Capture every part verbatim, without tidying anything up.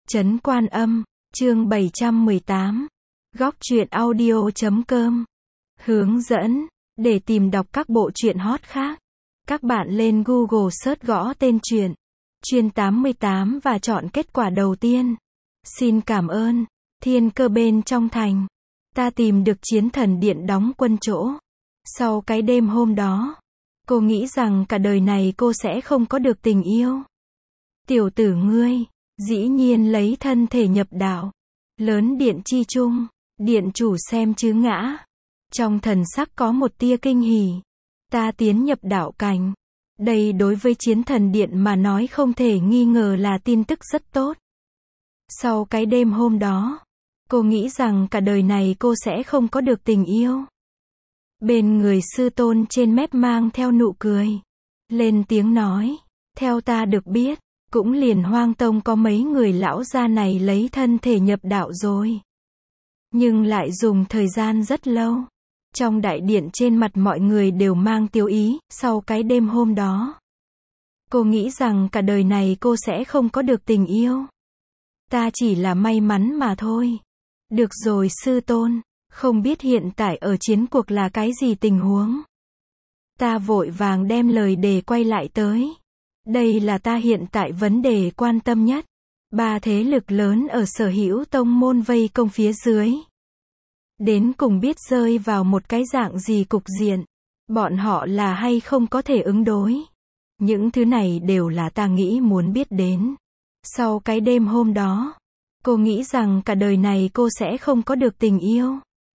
Trấn Quan Âm, chương bảy trăm mười tám. Góc truyện audio chấm com. Hướng dẫn, để tìm đọc các bộ truyện hot khác, các bạn lên Google search gõ tên truyện Truyện tám mươi tám và chọn kết quả đầu tiên. Xin cảm ơn. Thiên Cơ bên trong thành, ta tìm được Chiến Thần Điện đóng quân chỗ. Sau cái đêm hôm đó, cô nghĩ rằng cả đời này cô sẽ không có được tình yêu. Tiểu tử ngươi, dĩ nhiên lấy thân thể nhập đạo. Lớn điện chi trung, điện chủ xem chứ ngã. Trong thần sắc có một tia kinh hỉ. Ta tiến nhập đạo cảnh. Đây đối với Chiến Thần Điện mà nói không thể nghi ngờ là tin tức rất tốt. Sau cái đêm hôm đó, cô nghĩ rằng cả đời này cô sẽ không có được tình yêu. Bên người sư tôn trên mép mang theo nụ cười. Lên tiếng nói, theo ta được biết, cũng liền Hoang Tông có mấy người lão gia này lấy thân thể nhập đạo rồi. Nhưng lại dùng thời gian rất lâu. Trong đại điện trên mặt mọi người đều mang tiêu ý, sau cái đêm hôm đó. Cô nghĩ rằng cả đời này cô sẽ không có được tình yêu. Ta chỉ là may mắn mà thôi. Được rồi sư tôn, không biết hiện tại ở chiến cuộc là cái gì tình huống. Ta vội vàng đem lời đề quay lại tới. Đây là ta hiện tại vấn đề quan tâm nhất. Ba thế lực lớn ở Sở Hữu Tông môn vây công phía dưới. Đến cùng biết rơi vào một cái dạng gì cục diện. Bọn họ là hay không có thể ứng đối. Những thứ này đều là ta nghĩ muốn biết đến. Sau cái đêm hôm đó, cô nghĩ rằng cả đời này cô sẽ không có được tình yêu.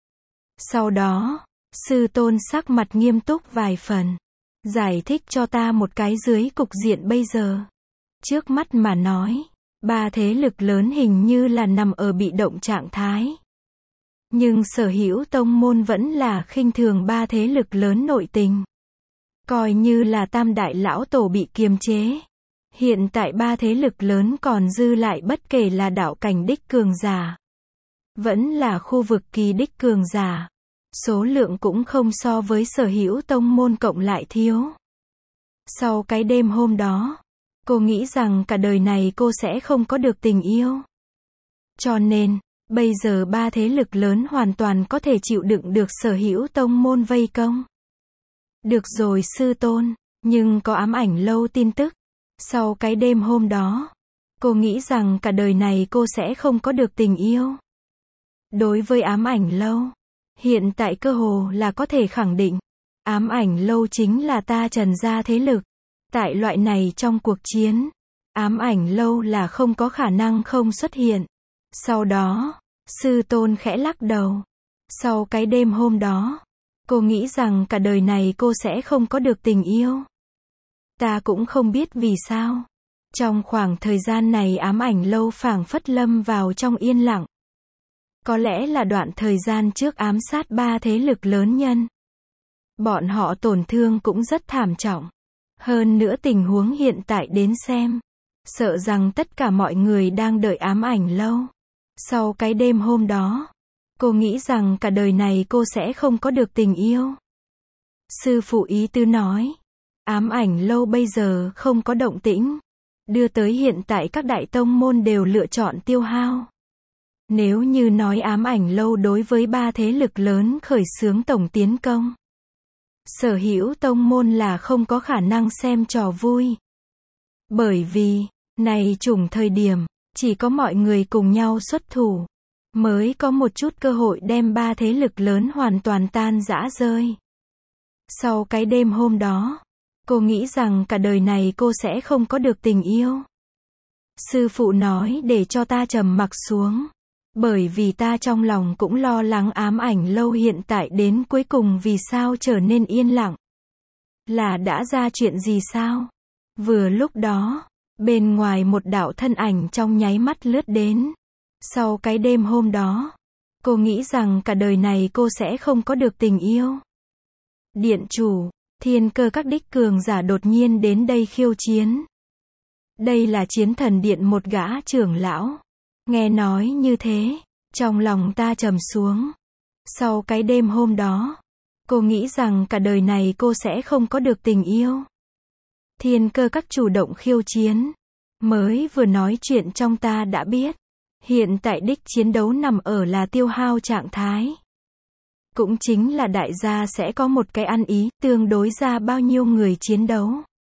Sau đó, sư tôn sắc mặt nghiêm túc vài phần. Giải thích cho ta một cái dưới cục diện bây giờ. Trước mắt mà nói, ba thế lực lớn hình như là nằm ở bị động trạng thái. Nhưng Sở Hữu Tông môn vẫn là khinh thường ba thế lực lớn nội tình. Coi như là tam đại lão tổ bị kiềm chế. Hiện tại ba thế lực lớn còn dư lại bất kể là đạo cảnh đích cường giả. Vẫn là khu vực kỳ đích cường giả. Số lượng cũng không so với Sở Hữu Tông môn cộng lại thiếu. Sau cái đêm hôm đó, cô nghĩ rằng cả đời này cô sẽ không có được tình yêu. Cho nên, bây giờ ba thế lực lớn hoàn toàn có thể chịu đựng được Sở Hữu Tông môn vây công. Được rồi sư tôn, nhưng có ám ảnh lâu tin tức. Sau cái đêm hôm đó, cô nghĩ rằng cả đời này cô sẽ không có được tình yêu. Đối với ám ảnh lâu, hiện tại cơ hồ là có thể khẳng định, ám ảnh lâu chính là ta Trần gia thế lực. Tại loại này trong cuộc chiến, ám ảnh lâu là không có khả năng không xuất hiện. Sau đó, sư tôn khẽ lắc đầu. Sau cái đêm hôm đó, cô nghĩ rằng cả đời này cô sẽ không có được tình yêu. Ta cũng không biết vì sao. Trong khoảng thời gian này ám ảnh lâu phảng phất lâm vào trong yên lặng. Có lẽ là đoạn thời gian trước ám sát ba thế lực lớn nhân. Bọn họ tổn thương cũng rất thảm trọng. Hơn nữa tình huống hiện tại đến xem. Sợ rằng tất cả mọi người đang đợi ám ảnh lâu. Sau cái đêm hôm đó, cô nghĩ rằng cả đời này cô sẽ không có được tình yêu. Sư phụ ý tứ nói. Ám ảnh lâu bây giờ không có động tĩnh. Đưa tới hiện tại các đại tông môn đều lựa chọn tiêu hao. Nếu như nói ám ảnh lâu đối với ba thế lực lớn khởi xướng tổng tiến công. Sở Hữu Tông môn là không có khả năng xem trò vui. Bởi vì, này chủng thời điểm, chỉ có mọi người cùng nhau xuất thủ. Mới có một chút cơ hội đem ba thế lực lớn hoàn toàn tan rã rơi. Sau cái đêm hôm đó, cô nghĩ rằng cả đời này cô sẽ không có được tình yêu. Sư phụ nói để cho ta trầm mặc xuống. Bởi vì ta trong lòng cũng lo lắng ám ảnh lâu hiện tại đến cuối cùng vì sao trở nên yên lặng. Là đã ra chuyện gì sao? Vừa lúc đó, bên ngoài một đạo thân ảnh trong nháy mắt lướt đến. Sau cái đêm hôm đó, cô nghĩ rằng cả đời này cô sẽ không có được tình yêu. Điện chủ, Thiên Cơ các đích cường giả đột nhiên đến đây khiêu chiến. Đây là Chiến Thần Điện một gã trưởng lão. Nghe nói như thế, trong lòng ta trầm xuống. Sau cái đêm hôm đó, cô nghĩ rằng cả đời này cô sẽ không có được tình yêu. Thiên Cơ các chủ động khiêu chiến. Mới vừa nói chuyện trong ta đã biết. Hiện tại đích chiến đấu nằm ở là tiêu hao trạng thái. Cũng chính là đại gia sẽ có một cái ăn ý, tương đối ra bao nhiêu người chiến đấu.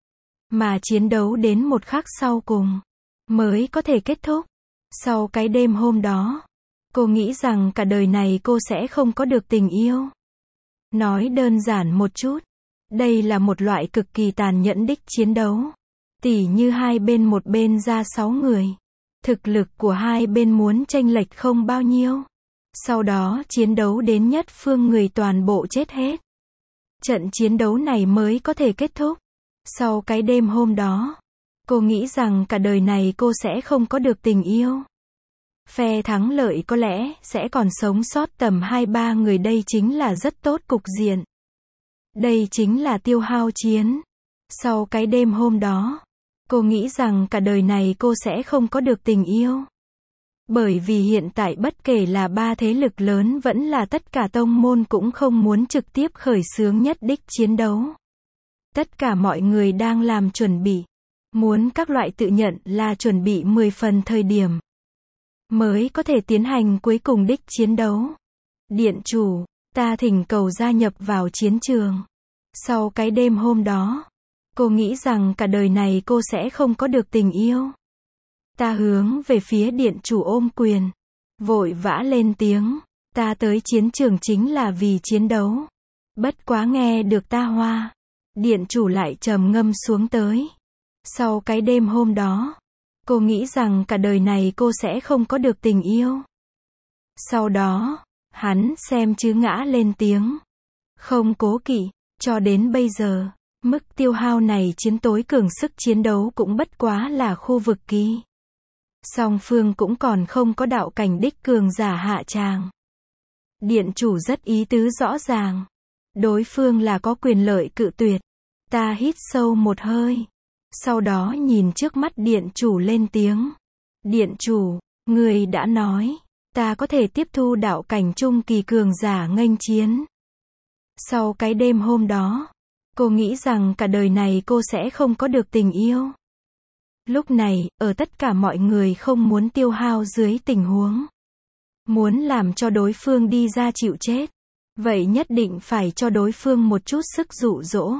Mà chiến đấu đến một khắc sau cùng, mới có thể kết thúc. Sau cái đêm hôm đó, cô nghĩ rằng cả đời này cô sẽ không có được tình yêu. Nói đơn giản một chút, đây là một loại cực kỳ tàn nhẫn đích chiến đấu. Tỉ như hai bên một bên ra sáu người. Thực lực của hai bên muốn chênh lệch không bao nhiêu. Sau đó chiến đấu đến nhất phương người toàn bộ chết hết. Trận chiến đấu này mới có thể kết thúc. Sau cái đêm hôm đó, cô nghĩ rằng cả đời này cô sẽ không có được tình yêu. Phe thắng lợi có lẽ sẽ còn sống sót tầm hai ba người, đây chính là rất tốt cục diện. Đây chính là tiêu hao chiến. Sau cái đêm hôm đó, cô nghĩ rằng cả đời này cô sẽ không có được tình yêu. Bởi vì hiện tại bất kể là ba thế lực lớn vẫn là tất cả tông môn cũng không muốn trực tiếp khởi xướng nhất đích chiến đấu. Tất cả mọi người đang làm chuẩn bị. Muốn các loại tự nhận là chuẩn bị mười phần thời điểm. Mới có thể tiến hành cuối cùng đích chiến đấu. Điện chủ, ta thỉnh cầu gia nhập vào chiến trường. Sau cái đêm hôm đó, cô nghĩ rằng cả đời này cô sẽ không có được tình yêu. Ta hướng về phía điện chủ ôm quyền. Vội vã lên tiếng. Ta tới chiến trường chính là vì chiến đấu. Bất quá nghe được ta hoa. Điện chủ lại trầm ngâm xuống tới. Sau cái đêm hôm đó, cô nghĩ rằng cả đời này cô sẽ không có được tình yêu. Sau đó, hắn xem chứ ngã lên tiếng. Không cố kỵ, cho đến bây giờ, mức tiêu hao này chiến tối cường sức chiến đấu cũng bất quá là khu vực kỳ. Song phương cũng còn không có đạo cảnh đích cường giả hạ tràng. Điện chủ rất ý tứ rõ ràng. Đối phương là có quyền lợi cự tuyệt. Ta hít sâu một hơi. Sau đó nhìn trước mắt điện chủ lên tiếng. Điện chủ, người đã nói, ta có thể tiếp thu đạo cảnh trung kỳ cường giả nghênh chiến. Sau cái đêm hôm đó, cô nghĩ rằng cả đời này cô sẽ không có được tình yêu. Lúc này, ở tất cả mọi người không muốn tiêu hao dưới tình huống. Muốn làm cho đối phương đi ra chịu chết. Vậy nhất định phải cho đối phương một chút sức dụ dỗ.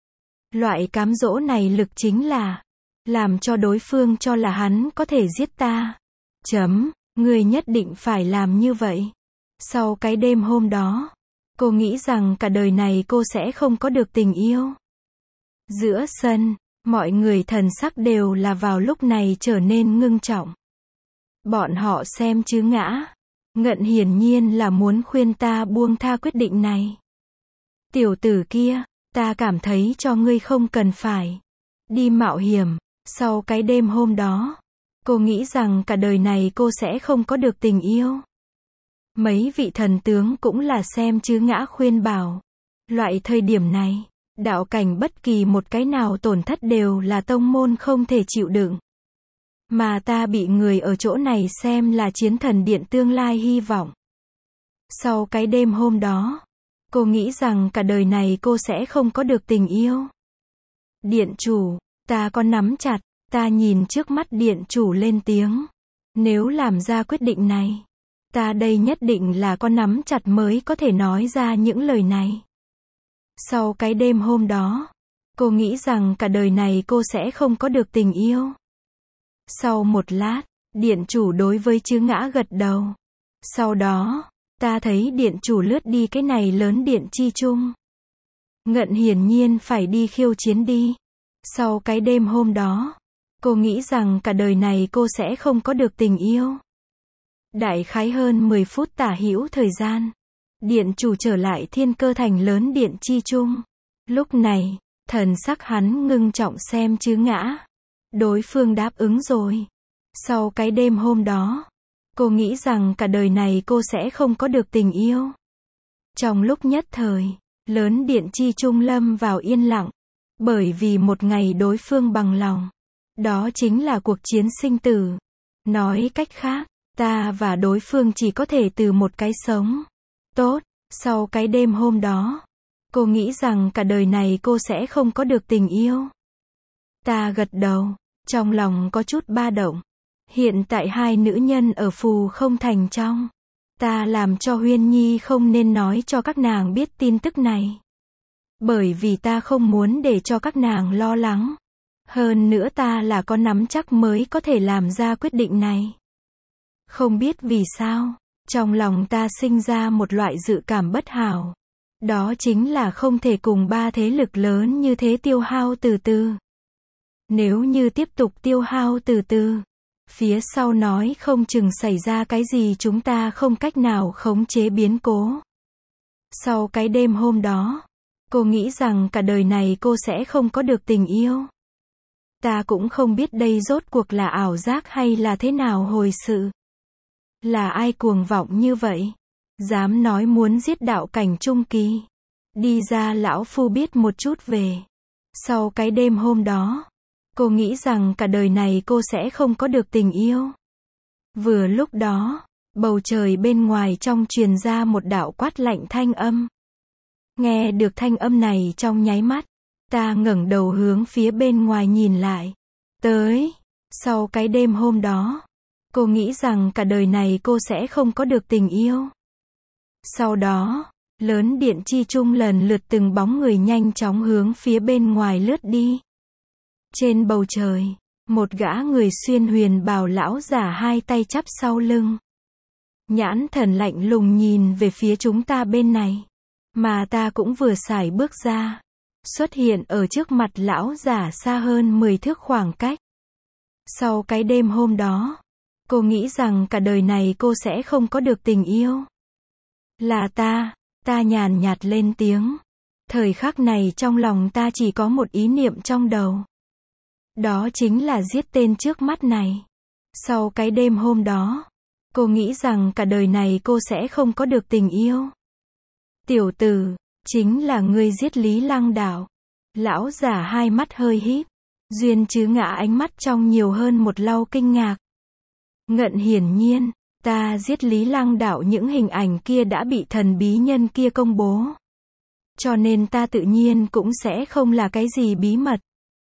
Loại cám dỗ này lực chính là làm cho đối phương cho là hắn có thể giết ta. Chấm, người nhất định phải làm như vậy. Sau cái đêm hôm đó, cô nghĩ rằng cả đời này cô sẽ không có được tình yêu. Giữa sân, mọi người thần sắc đều là vào lúc này trở nên ngưng trọng. Bọn họ xem chứ ngã. Ngận hiển nhiên là muốn khuyên ta buông tha quyết định này. Tiểu tử kia, ta cảm thấy cho ngươi không cần phải đi mạo hiểm. Sau cái đêm hôm đó, cô nghĩ rằng cả đời này cô sẽ không có được tình yêu. Mấy vị thần tướng cũng là xem chứ ngã khuyên bảo. Loại thời điểm này, đạo cảnh bất kỳ một cái nào tổn thất đều là tông môn không thể chịu đựng. Mà ta bị người ở chỗ này xem là chiến thần điện tương lai hy vọng. Sau cái đêm hôm đó, cô nghĩ rằng cả đời này cô sẽ không có được tình yêu. Điện chủ, ta có nắm chặt, ta nhìn trước mắt điện chủ lên tiếng. Nếu làm ra quyết định này, ta đây nhất định là có nắm chặt mới có thể nói ra những lời này. Sau cái đêm hôm đó, cô nghĩ rằng cả đời này cô sẽ không có được tình yêu. Sau một lát, điện chủ đối với chứ ngã gật đầu. Sau đó, ta thấy điện chủ lướt đi cái này lớn điện chi chung. Ngận hiển nhiên phải đi khiêu chiến đi. Sau cái đêm hôm đó, cô nghĩ rằng cả đời này cô sẽ không có được tình yêu. Đại khái hơn mười phút tả hữu thời gian, điện chủ trở lại thiên cơ thành lớn điện chi chung. Lúc này, thần sắc hắn ngưng trọng xem chứ ngã. Đối phương đáp ứng rồi. Sau cái đêm hôm đó, cô nghĩ rằng cả đời này cô sẽ không có được tình yêu. Trong lúc nhất thời, lớn điện chi trung lâm vào yên lặng. Bởi vì một ngày đối phương bằng lòng. Đó chính là cuộc chiến sinh tử. Nói cách khác, ta và đối phương chỉ có thể từ một cái sống. Tốt, sau cái đêm hôm đó, cô nghĩ rằng cả đời này cô sẽ không có được tình yêu. Ta gật đầu, trong lòng có chút ba động. Hiện tại hai nữ nhân ở Phù Không Thành trong. Ta làm cho Huyên Nhi không nên nói cho các nàng biết tin tức này. Bởi vì ta không muốn để cho các nàng lo lắng. Hơn nữa ta là có nắm chắc mới có thể làm ra quyết định này. Không biết vì sao, trong lòng ta sinh ra một loại dự cảm bất hảo. Đó chính là không thể cùng ba thế lực lớn như thế tiêu hao từ từ. Nếu như tiếp tục tiêu hao từ từ, phía sau nói không chừng xảy ra cái gì chúng ta không cách nào khống chế biến cố. Sau cái đêm hôm đó, cô nghĩ rằng cả đời này cô sẽ không có được tình yêu. Ta cũng không biết đây rốt cuộc là ảo giác hay là thế nào hồi sự. Là ai cuồng vọng như vậy? Dám nói muốn giết đạo cảnh trung kỳ. Đi ra lão phu biết một chút về. Sau cái đêm hôm đó, cô nghĩ rằng cả đời này cô sẽ không có được tình yêu. Vừa lúc đó, bầu trời bên ngoài trong truyền ra một đạo quát lạnh thanh âm. Nghe được thanh âm này trong nháy mắt, ta ngẩng đầu hướng phía bên ngoài nhìn lại. Tới, sau cái đêm hôm đó, cô nghĩ rằng cả đời này cô sẽ không có được tình yêu. Sau đó, lớn điện chi trung lần lượt từng bóng người nhanh chóng hướng phía bên ngoài lướt đi. Trên bầu trời, một gã người xuyên huyền bào lão giả hai tay chắp sau lưng. Nhãn thần lạnh lùng nhìn về phía chúng ta bên này. Mà ta cũng vừa sải bước ra. Xuất hiện ở trước mặt lão giả xa hơn mười thước khoảng cách. Sau cái đêm hôm đó, cô nghĩ rằng cả đời này cô sẽ không có được tình yêu. Là ta, ta nhàn nhạt lên tiếng. Thời khắc này trong lòng ta chỉ có một ý niệm trong đầu. Đó chính là giết tên trước mắt này. Sau cái đêm hôm đó, cô nghĩ rằng cả đời này cô sẽ không có được tình yêu. Tiểu tử, chính là ngươi giết Lý Lăng Đạo. Lão giả hai mắt hơi híp. Duyên chứ ngã ánh mắt trong nhiều hơn một lau kinh ngạc. Ngận hiển nhiên, ta giết Lý Lăng Đạo những hình ảnh kia đã bị thần bí nhân kia công bố. Cho nên ta tự nhiên cũng sẽ không là cái gì bí mật.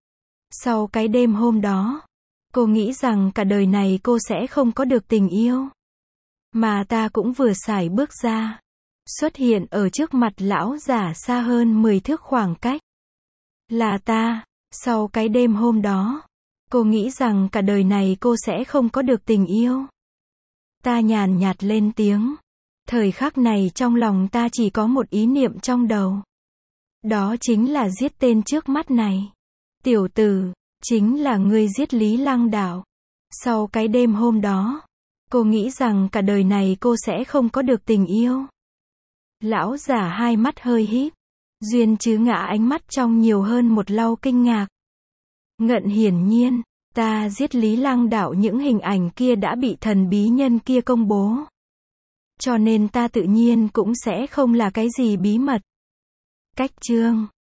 Sau cái đêm hôm đó, cô nghĩ rằng cả đời này cô sẽ không có được tình yêu. Mà ta cũng vừa sải bước ra. Xuất hiện ở trước mặt lão giả xa hơn mười thước khoảng cách. Là ta, sau cái đêm hôm đó, cô nghĩ rằng cả đời này cô sẽ không có được tình yêu. Ta nhàn nhạt lên tiếng. Thời khắc này trong lòng ta chỉ có một ý niệm trong đầu. Đó chính là giết tên trước mắt này. Tiểu tử, chính là ngươi giết Lý Lăng Đạo. Sau cái đêm hôm đó, cô nghĩ rằng cả đời này cô sẽ không có được tình yêu. Lão giả hai mắt hơi híp. Duyên chứ ngã ánh mắt trong nhiều hơn một lau kinh ngạc. Ngận hiển nhiên, ta giết Lý Lăng Đạo những hình ảnh kia đã bị thần bí nhân kia công bố. Cho nên ta tự nhiên cũng sẽ không là cái gì bí mật. Cách chương